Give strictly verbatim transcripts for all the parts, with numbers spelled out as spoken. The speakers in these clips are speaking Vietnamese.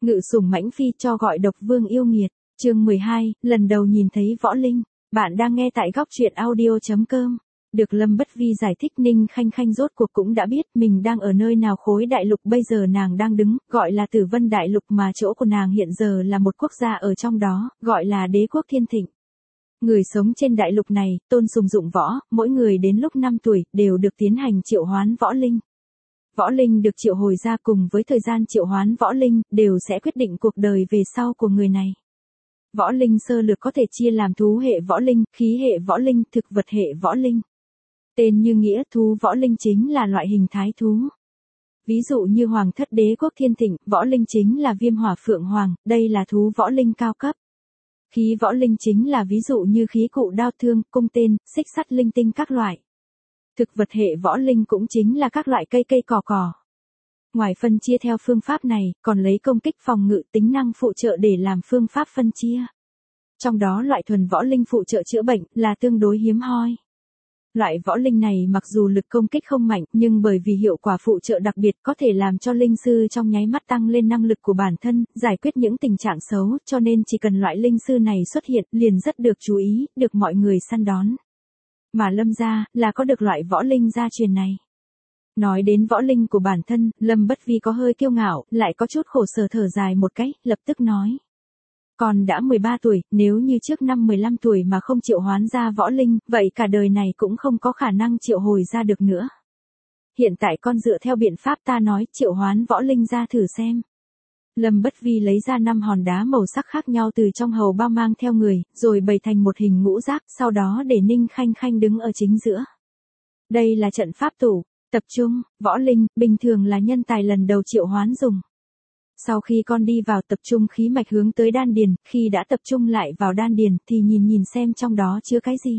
Ngự sủng mãnh phi cho gọi độc vương yêu nghiệt. Chương mười hai, lần đầu nhìn thấy Võ Linh. Bạn đang nghe tại góc truyện audio chấm com. Được Lâm Bất Vi giải thích, Ninh Khanh Khanh rốt cuộc cũng đã biết mình đang ở nơi nào khối đại lục bây giờ nàng đang đứng, gọi là Tử Vân Đại Lục, mà chỗ của nàng hiện giờ là một quốc gia ở trong đó, gọi là Đế quốc Thiên Thịnh. Người sống trên đại lục này, tôn sùng dụng võ, mỗi người đến lúc năm tuổi, đều được tiến hành triệu hoán võ linh. Võ linh được triệu hồi ra cùng với thời gian triệu hoán võ linh, đều sẽ quyết định cuộc đời về sau của người này. Võ linh sơ lược có thể chia làm thú hệ võ linh, khí hệ võ linh, thực vật hệ võ linh. Tên như nghĩa, thú võ linh chính là loại hình thái thú. Ví dụ như Hoàng thất Đế quốc Thiên Thịnh, võ linh chính là viêm hỏa phượng hoàng, đây là thú võ linh cao cấp. Khí võ linh chính là ví dụ như khí cụ đao thương, cung tên, xích sắt linh tinh các loại. Thực vật hệ võ linh cũng chính là các loại cây cây cỏ cỏ. Ngoài phân chia theo phương pháp này, còn lấy công kích phòng ngự tính năng phụ trợ để làm phương pháp phân chia. Trong đó loại thuần võ linh phụ trợ chữa bệnh là tương đối hiếm hoi. Loại võ linh này mặc dù lực công kích không mạnh, nhưng bởi vì hiệu quả phụ trợ đặc biệt có thể làm cho linh sư trong nháy mắt tăng lên năng lực của bản thân, giải quyết những tình trạng xấu, cho nên chỉ cần loại linh sư này xuất hiện liền rất được chú ý, được mọi người săn đón. Mà Lâm gia là có được loại võ linh gia truyền này. Nói đến võ linh của bản thân, Lâm Bất Vi có hơi kiêu ngạo, lại có chút khổ sở thở dài một cái, lập tức nói. Con đã mười ba tuổi, nếu như trước năm mười lăm tuổi mà không triệu hoán ra võ linh, vậy cả đời này cũng không có khả năng triệu hồi ra được nữa. Hiện tại con dựa theo biện pháp ta nói, triệu hoán võ linh ra thử xem. Lâm Bất Vi lấy ra năm hòn đá màu sắc khác nhau từ trong hầu bao mang theo người, rồi bày thành một hình ngũ giác, sau đó để Ninh Khanh Khanh đứng ở chính giữa. Đây là trận pháp tủ, tập trung, võ linh, bình thường là nhân tài lần đầu triệu hoán dùng. Sau khi con đi vào tập trung khí mạch hướng tới đan điền, khi đã tập trung lại vào đan điền thì nhìn nhìn xem trong đó chứa cái gì.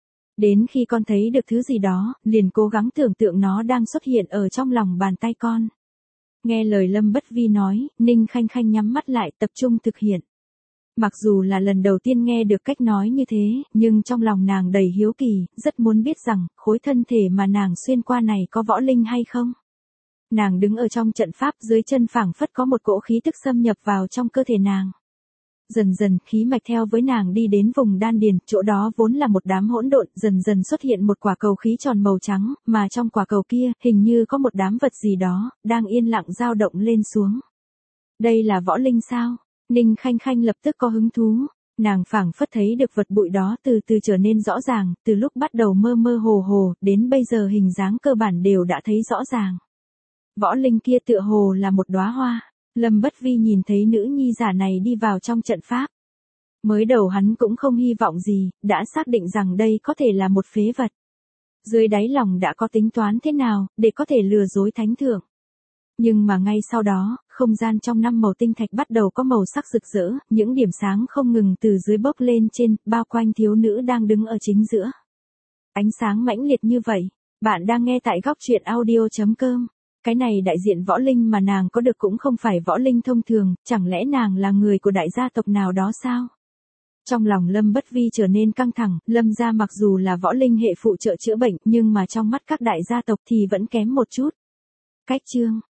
Đến khi con thấy được thứ gì đó, liền cố gắng tưởng tượng nó đang xuất hiện ở trong lòng bàn tay con. Nghe lời Lâm Bất Vi nói, Ninh Khanh Khanh nhắm mắt lại tập trung thực hiện. Mặc dù là lần đầu tiên nghe được cách nói như thế, nhưng trong lòng nàng đầy hiếu kỳ, rất muốn biết rằng, khối thân thể mà nàng xuyên qua này có võ linh hay không. Nàng đứng ở trong trận pháp, dưới chân phảng phất có một cỗ khí tức xâm nhập vào trong cơ thể nàng. Dần dần, khí mạch theo với nàng đi đến vùng đan điền, chỗ đó vốn là một đám hỗn độn, dần dần xuất hiện một quả cầu khí tròn màu trắng, mà trong quả cầu kia, hình như có một đám vật gì đó, đang yên lặng dao động lên xuống. Đây là võ linh sao? Ninh Khanh Khanh lập tức có hứng thú. Nàng phảng phất thấy được vật bụi đó từ từ trở nên rõ ràng, từ lúc bắt đầu mơ mơ hồ hồ, đến bây giờ hình dáng cơ bản đều đã thấy rõ ràng. Võ linh kia tựa hồ là một đóa hoa. Lâm Bất Vi nhìn thấy nữ nhi giả này đi vào trong trận pháp. Mới đầu hắn cũng không hy vọng gì, đã xác định rằng đây có thể là một phế vật. Dưới đáy lòng đã có tính toán thế nào, để có thể lừa dối thánh thượng. Nhưng mà ngay sau đó, không gian trong năm màu tinh thạch bắt đầu có màu sắc rực rỡ, những điểm sáng không ngừng từ dưới bốc lên trên, bao quanh thiếu nữ đang đứng ở chính giữa. Ánh sáng mãnh liệt như vậy, bạn đang nghe tại góc truyện audio chấm com. Cái này đại diện võ linh mà nàng có được cũng không phải võ linh thông thường, chẳng lẽ nàng là người của đại gia tộc nào đó sao? Trong lòng Lâm Bất Vi trở nên căng thẳng, Lâm gia mặc dù là võ linh hệ phụ trợ chữa bệnh, nhưng mà trong mắt các đại gia tộc thì vẫn kém một chút. Cách chương,